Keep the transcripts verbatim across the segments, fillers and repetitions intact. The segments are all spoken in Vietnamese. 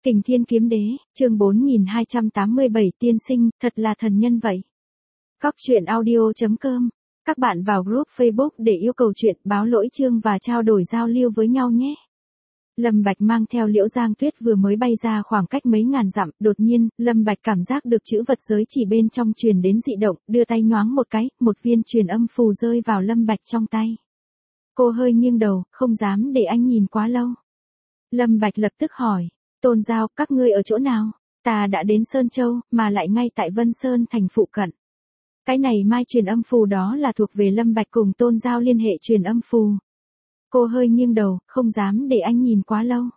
Kình Thiên Kiếm Đế, chương bốn nghìn hai trăm tám mươi bảy tiên sinh, thật là thần nhân vậy. Cóc truyện audio chấm com. Các bạn vào group Facebook để yêu cầu chuyện, báo lỗi chương và trao đổi giao lưu với nhau nhé. Lâm Bạch mang theo Liễu Giang Tuyết vừa mới bay ra khoảng cách mấy ngàn dặm, đột nhiên, Lâm Bạch cảm giác được chữ vật giới chỉ bên trong truyền đến dị động, đưa tay nhoáng một cái, một viên truyền âm phù rơi vào Lâm Bạch trong tay. Cô hơi nghiêng đầu, không dám để anh nhìn quá lâu. Lâm Bạch lập tức hỏi, Tôn Giao, các ngươi ở chỗ nào? Ta đã đến Sơn Châu, mà lại ngay tại Vân Sơn thành phụ cận. Cái này mai truyền âm phù đó là thuộc về Lâm Bạch cùng Tôn Giao liên hệ truyền âm phù. Cô hơi nghiêng đầu, không dám để anh nhìn quá lâu.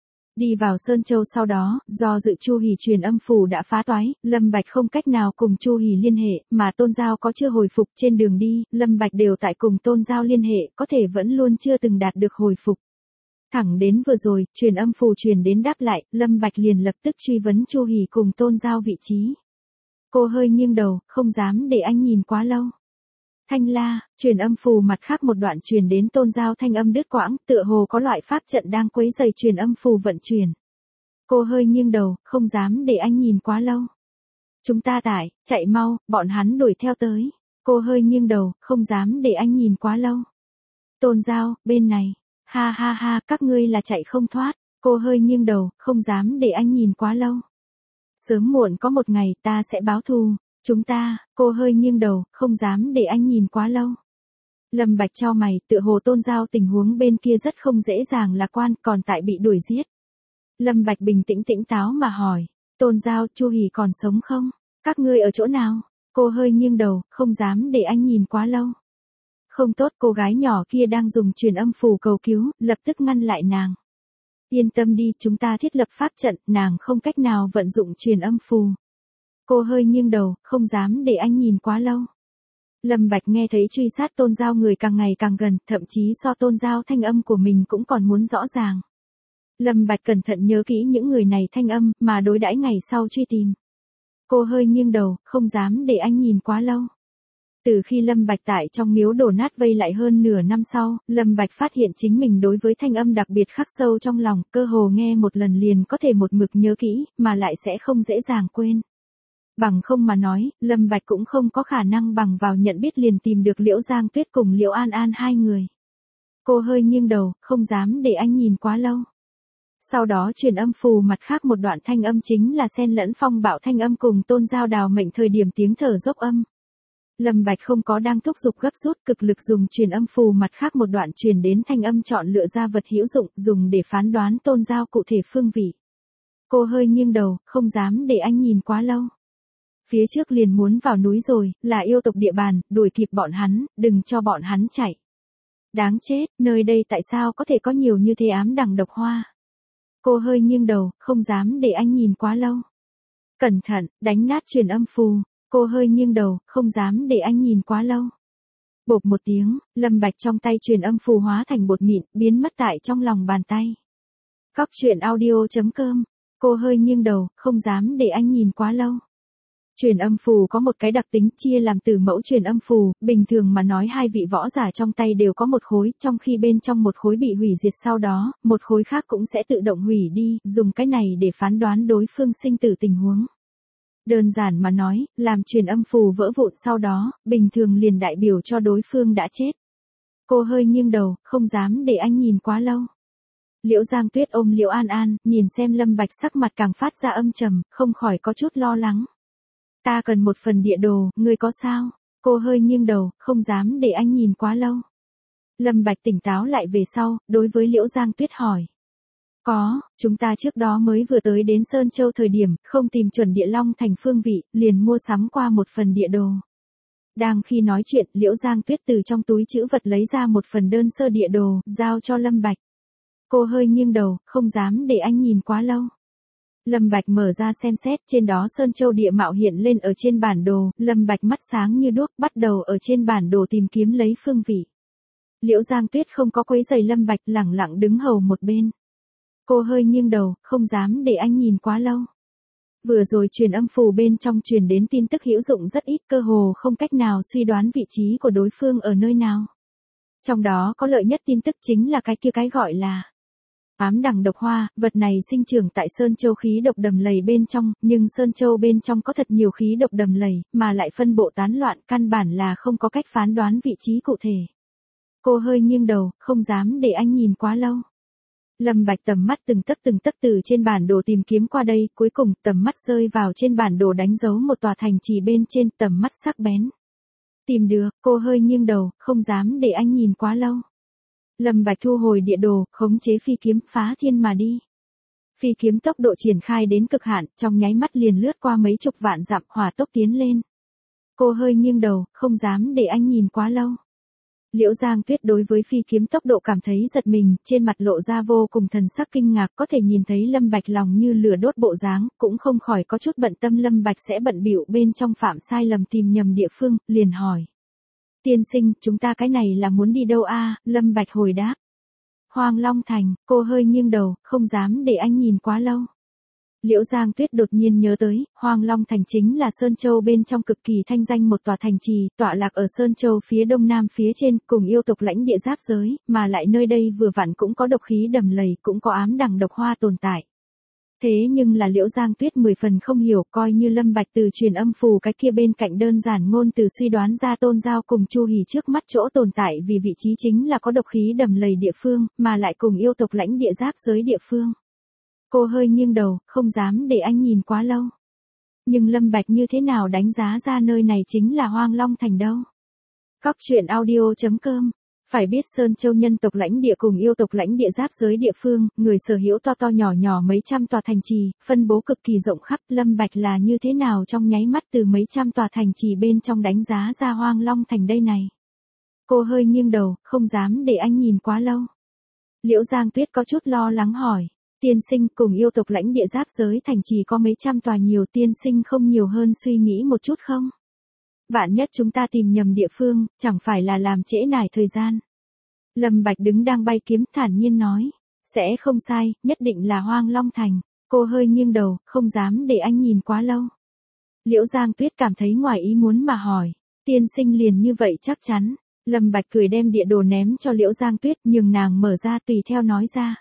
Đi vào Sơn Châu sau đó, do dự Chu Hỉ truyền âm phù đã phá toái, Lâm Bạch không cách nào cùng Chu Hỉ liên hệ, mà Tôn Giao có chưa hồi phục trên đường đi, Lâm Bạch đều tại cùng Tôn Giao liên hệ, có thể vẫn luôn chưa từng đạt được hồi phục. Thẳng đến vừa rồi, truyền âm phù truyền đến đáp lại, Lâm Bạch liền lập tức truy vấn Chu Hỉ cùng Tôn Giao vị trí. Cô hơi nghiêng đầu, không dám để anh nhìn quá lâu. Thanh la, truyền âm phù mặt khác một đoạn truyền đến Tôn Giao thanh âm đứt quãng, tựa hồ có loại pháp trận đang quấy rầy truyền âm phù vận chuyển. Cô hơi nghiêng đầu, không dám để anh nhìn quá lâu. Chúng ta tải, chạy mau, bọn hắn đuổi theo tới. Cô hơi nghiêng đầu, không dám để anh nhìn quá lâu. Tôn Giao, bên này. Ha ha ha, các ngươi là chạy không thoát. Cô hơi nghiêng đầu, không dám để anh nhìn quá lâu. Sớm muộn có một ngày ta sẽ báo thù. Chúng ta, cô hơi nghiêng đầu, không dám để anh nhìn quá lâu. Lâm Bạch chau mày, tựa hồ Tôn Giao tình huống bên kia rất không dễ dàng lạc quan, còn tại bị đuổi giết. Lâm Bạch bình tĩnh tỉnh táo mà hỏi, Tôn Giao, Chu Hỉ còn sống không? Các ngươi ở chỗ nào? Cô hơi nghiêng đầu, không dám để anh nhìn quá lâu. Không tốt, cô gái nhỏ kia đang dùng truyền âm phù cầu cứu, lập tức ngăn lại nàng. Yên tâm đi, chúng ta thiết lập pháp trận, nàng không cách nào vận dụng truyền âm phù. Cô hơi nghiêng đầu, không dám để anh nhìn quá lâu. Lâm Bạch nghe thấy truy sát Tôn Giao người càng ngày càng gần, thậm chí so Tôn Giao thanh âm của mình cũng còn muốn rõ ràng. Lâm Bạch cẩn thận nhớ kỹ những người này thanh âm, mà đối đãi ngày sau truy tìm. Cô hơi nghiêng đầu, không dám để anh nhìn quá lâu. Từ khi Lâm Bạch tại trong miếu đổ nát vây lại hơn nửa năm sau, Lâm Bạch phát hiện chính mình đối với thanh âm đặc biệt khắc sâu trong lòng, cơ hồ nghe một lần liền có thể một mực nhớ kỹ, mà lại sẽ không dễ dàng quên. Bằng không mà nói, Lâm Bạch cũng không có khả năng bằng vào nhận biết liền tìm được Liễu Giang Tuyết cùng Liễu An An hai người. Cô hơi nghiêng đầu, không dám để anh nhìn quá lâu. Sau đó truyền âm phù mặt khác một đoạn thanh âm chính là xen lẫn phong bạo thanh âm cùng Tôn Giao đào mệnh thời điểm tiếng thở dốc âm. Lâm Bạch không có đang thúc giục gấp rút, cực lực dùng truyền âm phù mặt khác một đoạn truyền đến thanh âm chọn lựa ra vật hữu dụng, dùng để phán đoán Tôn Giao cụ thể phương vị. Cô hơi nghiêng đầu, không dám để anh nhìn quá lâu. Phía trước liền muốn vào núi rồi, là yêu tộc địa bàn, đuổi kịp bọn hắn, đừng cho bọn hắn chạy. Đáng chết, nơi đây tại sao có thể có nhiều như thế ám đằng độc hoa. Cô hơi nghiêng đầu, không dám để anh nhìn quá lâu. Cẩn thận, đánh nát truyền âm phù. Cô hơi nghiêng đầu, không dám để anh nhìn quá lâu. Bộp một tiếng, Lâm Bạch trong tay truyền âm phù hóa thành bột mịn, biến mất tại trong lòng bàn tay. Cóc truyện audio chấm com. Cô hơi nghiêng đầu, không dám để anh nhìn quá lâu. Truyền âm phù có một cái đặc tính chia làm từ mẫu truyền âm phù, bình thường mà nói hai vị võ giả trong tay đều có một khối, trong khi bên trong một khối bị hủy diệt sau đó, một khối khác cũng sẽ tự động hủy đi, dùng cái này để phán đoán đối phương sinh tử tình huống. Đơn giản mà nói, làm truyền âm phù vỡ vụn sau đó, bình thường liền đại biểu cho đối phương đã chết. Cô hơi nghiêng đầu, không dám để anh nhìn quá lâu. Liễu Giang Tuyết ôm Liễu An An, nhìn xem Lâm Bạch sắc mặt càng phát ra âm trầm, không khỏi có chút lo lắng. Ta cần một phần địa đồ, ngươi có sao? Cô hơi nghiêng đầu, không dám để anh nhìn quá lâu. Lâm Bạch tỉnh táo lại về sau, đối với Liễu Giang Tuyết hỏi. Có, chúng ta trước đó mới vừa tới đến Sơn Châu thời điểm, không tìm chuẩn địa long thành phương vị, liền mua sắm qua một phần địa đồ. Đang khi nói chuyện, Liễu Giang Tuyết từ trong túi trữ vật lấy ra một phần đơn sơ địa đồ, giao cho Lâm Bạch. Cô hơi nghiêng đầu, không dám để anh nhìn quá lâu. Lâm Bạch mở ra xem xét, trên đó Sơn Châu địa mạo hiện lên ở trên bản đồ, Lâm Bạch mắt sáng như đuốc, bắt đầu ở trên bản đồ tìm kiếm lấy phương vị. Liễu Giang Tuyết không có quấy rầy Lâm Bạch, lẳng lặng đứng hầu một bên. Cô hơi nghiêng đầu, không dám để anh nhìn quá lâu. Vừa rồi truyền âm phù bên trong truyền đến tin tức hữu dụng rất ít, cơ hồ không cách nào suy đoán vị trí của đối phương ở nơi nào. Trong đó có lợi nhất tin tức chính là cái kia cái gọi là Ám đằng độc hoa, vật này sinh trưởng tại Sơn Châu khí độc đầm lầy bên trong, nhưng Sơn Châu bên trong có thật nhiều khí độc đầm lầy, mà lại phân bộ tán loạn, căn bản là không có cách phán đoán vị trí cụ thể. Cô hơi nghiêng đầu, không dám để anh nhìn quá lâu. Lâm Bạch tầm mắt từng tấc từng tấc từ trên bản đồ tìm kiếm qua đây, cuối cùng tầm mắt rơi vào trên bản đồ đánh dấu một tòa thành trì bên trên, tầm mắt sắc bén. Tìm được, cô hơi nghiêng đầu, không dám để anh nhìn quá lâu. Lâm Bạch thu hồi địa đồ, khống chế phi kiếm phá thiên mà đi. Phi kiếm tốc độ triển khai đến cực hạn, trong nháy mắt liền lướt qua mấy chục vạn dặm, hỏa tốc tiến lên. Cô hơi nghiêng đầu, không dám để anh nhìn quá lâu. Liễu Giang Tuyết đối với phi kiếm tốc độ cảm thấy giật mình, trên mặt lộ ra vô cùng thần sắc kinh ngạc, có thể nhìn thấy Lâm Bạch lòng như lửa đốt bộ dáng, cũng không khỏi có chút bận tâm Lâm Bạch sẽ bận bịu bên trong phạm sai lầm tìm nhầm địa phương, liền hỏi. Tiên sinh, chúng ta cái này là muốn đi đâu a? Lâm Bạch hồi đáp. Hoang Long Thành, cô hơi nghiêng đầu, không dám để anh nhìn quá lâu. Liễu Giang Tuyết đột nhiên nhớ tới, Hoang Long Thành chính là Sơn Châu bên trong cực kỳ thanh danh một tòa thành trì, tọa lạc ở Sơn Châu phía đông nam phía trên, cùng yêu tộc lãnh địa giáp giới, mà lại nơi đây vừa vặn cũng có độc khí đầm lầy, cũng có ám đằng độc hoa tồn tại. Thế nhưng là Liễu Giang Tuyết mười phần không hiểu, coi như Lâm Bạch từ truyền âm phù cái kia bên cạnh đơn giản ngôn từ suy đoán ra Tôn Giao cùng Chu Hỉ trước mắt chỗ tồn tại vì vị trí chính là có độc khí đầm lầy địa phương, mà lại cùng yêu tộc lãnh địa giáp giới địa phương. Cô hơi nghiêng đầu, không dám để anh nhìn quá lâu. Nhưng Lâm Bạch như thế nào đánh giá ra nơi này chính là Hoang Long Thành đâu? Cóc truyện audio chấm com. Phải biết Sơn Châu nhân tộc lãnh địa cùng yêu tộc lãnh địa giáp giới địa phương, người sở hữu to to nhỏ nhỏ mấy trăm tòa thành trì, phân bố cực kỳ rộng khắp. Lâm Bạch là như thế nào trong nháy mắt từ mấy trăm tòa thành trì bên trong đánh giá ra Hoang Long Thành đây này? Cô hơi nghiêng đầu, không dám để anh nhìn quá lâu. Liễu Giang Tuyết có chút lo lắng hỏi. Tiên sinh, cùng yêu tộc lãnh địa giáp giới thành trì có mấy trăm tòa, nhiều tiên sinh không nhiều hơn suy nghĩ một chút không? Vạn nhất chúng ta tìm nhầm địa phương, chẳng phải là làm trễ nải thời gian. Lâm Bạch đứng đang bay kiếm thản nhiên nói. Sẽ không sai, nhất định là Hoang Long Thành. Cô hơi nghiêng đầu, không dám để anh nhìn quá lâu. Liễu Giang Tuyết cảm thấy ngoài ý muốn mà hỏi. Tiên sinh liền như vậy chắc chắn. Lâm Bạch cười đem địa đồ ném cho Liễu Giang Tuyết, nhưng nàng mở ra tùy theo nói ra.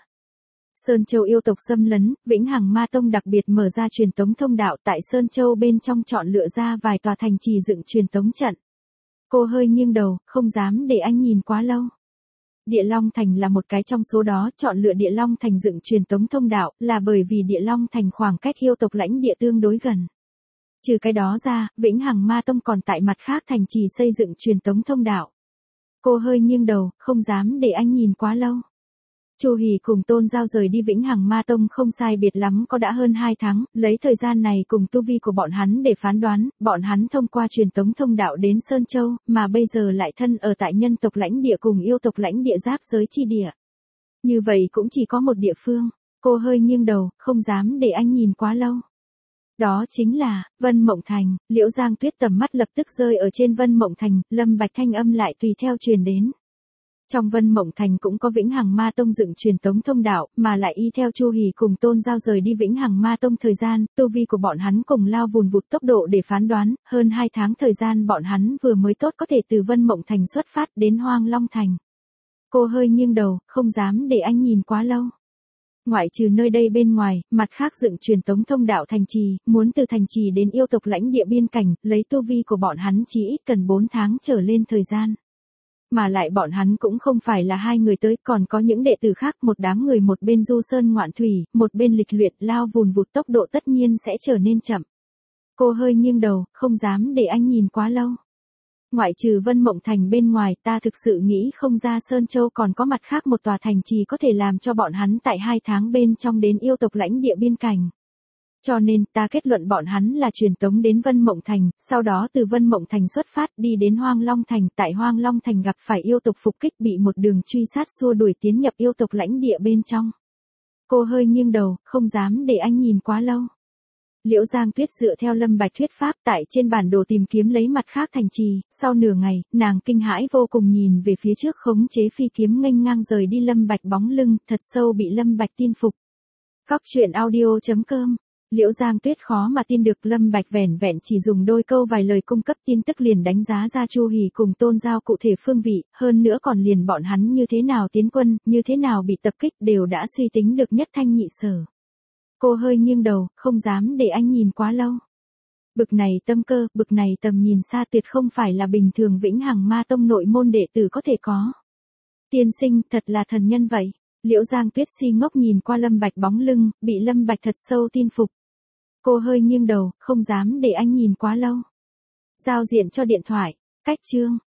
Sơn Châu yêu tộc xâm lấn, Vĩnh Hằng Ma Tông đặc biệt mở ra truyền tống thông đạo tại Sơn Châu bên trong, chọn lựa ra vài tòa thành trì dựng truyền tống trận. Cô hơi nghiêng đầu, không dám để anh nhìn quá lâu. Địa Long Thành là một cái trong số đó, chọn lựa Địa Long Thành dựng truyền tống thông đạo, là bởi vì Địa Long Thành khoảng cách yêu tộc lãnh địa tương đối gần. Trừ cái đó ra, Vĩnh Hằng Ma Tông còn tại mặt khác thành trì xây dựng truyền tống thông đạo. Cô hơi nghiêng đầu, không dám để anh nhìn quá lâu. Chu Hỉ cùng Tôn Giao rời đi Vĩnh Hằng Ma Tông không sai biệt lắm có đã hơn hai tháng, lấy thời gian này cùng tu vi của bọn hắn để phán đoán, bọn hắn thông qua truyền tống thông đạo đến Sơn Châu, mà bây giờ lại thân ở tại nhân tộc lãnh địa cùng yêu tộc lãnh địa giáp giới chi địa. Như vậy cũng chỉ có một địa phương, cô hơi nghiêng đầu, không dám để anh nhìn quá lâu. Đó chính là, Vân Mộng Thành. Liễu Giang Tuyết tầm mắt lập tức rơi ở trên Vân Mộng Thành, Lâm Bạch thanh âm lại tùy theo truyền đến. Trong Vân Mộng Thành cũng có Vĩnh Hằng Ma Tông dựng truyền tống thông đạo, mà lại y theo Chu Hỉ cùng Tôn Giao rời đi Vĩnh Hằng Ma Tông thời gian, tu vi của bọn hắn cùng lao vùn vụt tốc độ để phán đoán, hơn hai tháng thời gian bọn hắn vừa mới tốt có thể từ Vân Mộng Thành xuất phát đến Hoang Long Thành. Cô hơi nghiêng đầu, không dám để anh nhìn quá lâu. Ngoại trừ nơi đây bên ngoài, mặt khác dựng truyền tống thông đạo thành trì, muốn từ thành trì đến yêu tộc lãnh địa biên cảnh, lấy tu vi của bọn hắn chỉ ít cần bốn tháng trở lên thời gian. Mà lại bọn hắn cũng không phải là hai người tới, còn có những đệ tử khác, một đám người một bên du sơn ngoạn thủy, một bên lịch luyện, lao vùn vụt tốc độ tất nhiên sẽ trở nên chậm. Cô hơi nghiêng đầu, không dám để anh nhìn quá lâu. Ngoại trừ Vân Mộng Thành bên ngoài, ta thực sự nghĩ không ra Sơn Châu còn có mặt khác một tòa thành trì có thể làm cho bọn hắn tại hai tháng bên trong đến yêu tộc lãnh địa biên cảnh. Cho nên, ta kết luận bọn hắn là truyền tống đến Vân Mộng Thành, sau đó từ Vân Mộng Thành xuất phát đi đến Hoang Long Thành, tại Hoang Long Thành gặp phải yêu tộc phục kích, bị một đường truy sát xua đuổi tiến nhập yêu tộc lãnh địa bên trong. Cô hơi nghiêng đầu, không dám để anh nhìn quá lâu. Liễu Giang Tuyết dựa theo Lâm Bạch thuyết pháp tại trên bản đồ tìm kiếm lấy mặt khác thành trì, sau nửa ngày, nàng kinh hãi vô cùng nhìn về phía trước, khống chế phi kiếm nghênh ngang rời đi Lâm Bạch bóng lưng, thật sâu bị Lâm Bạch tin phục. Cóc truyện audio chấm com Liễu Giang Tuyết khó mà tin được Lâm Bạch vẻn vẹn chỉ dùng đôi câu vài lời cung cấp tin tức liền đánh giá ra Chu Hỉ cùng Tôn Giao cụ thể phương vị, hơn nữa còn liền bọn hắn như thế nào tiến quân, như thế nào bị tập kích đều đã suy tính được nhất thanh nhị sở. Cô hơi nghiêng đầu, không dám để anh nhìn quá lâu. Bực này tâm cơ, bực này tầm nhìn xa tuyệt không phải là bình thường Vĩnh Hằng Ma Tông nội môn đệ tử có thể có. Tiên sinh, thật là thần nhân vậy. Liễu Giang Tuyết si ngốc nhìn qua Lâm Bạch bóng lưng, bị Lâm Bạch thật sâu tin phục. Cô hơi nghiêng đầu, không dám để anh nhìn quá lâu. Giao diện cho điện thoại, cách chương.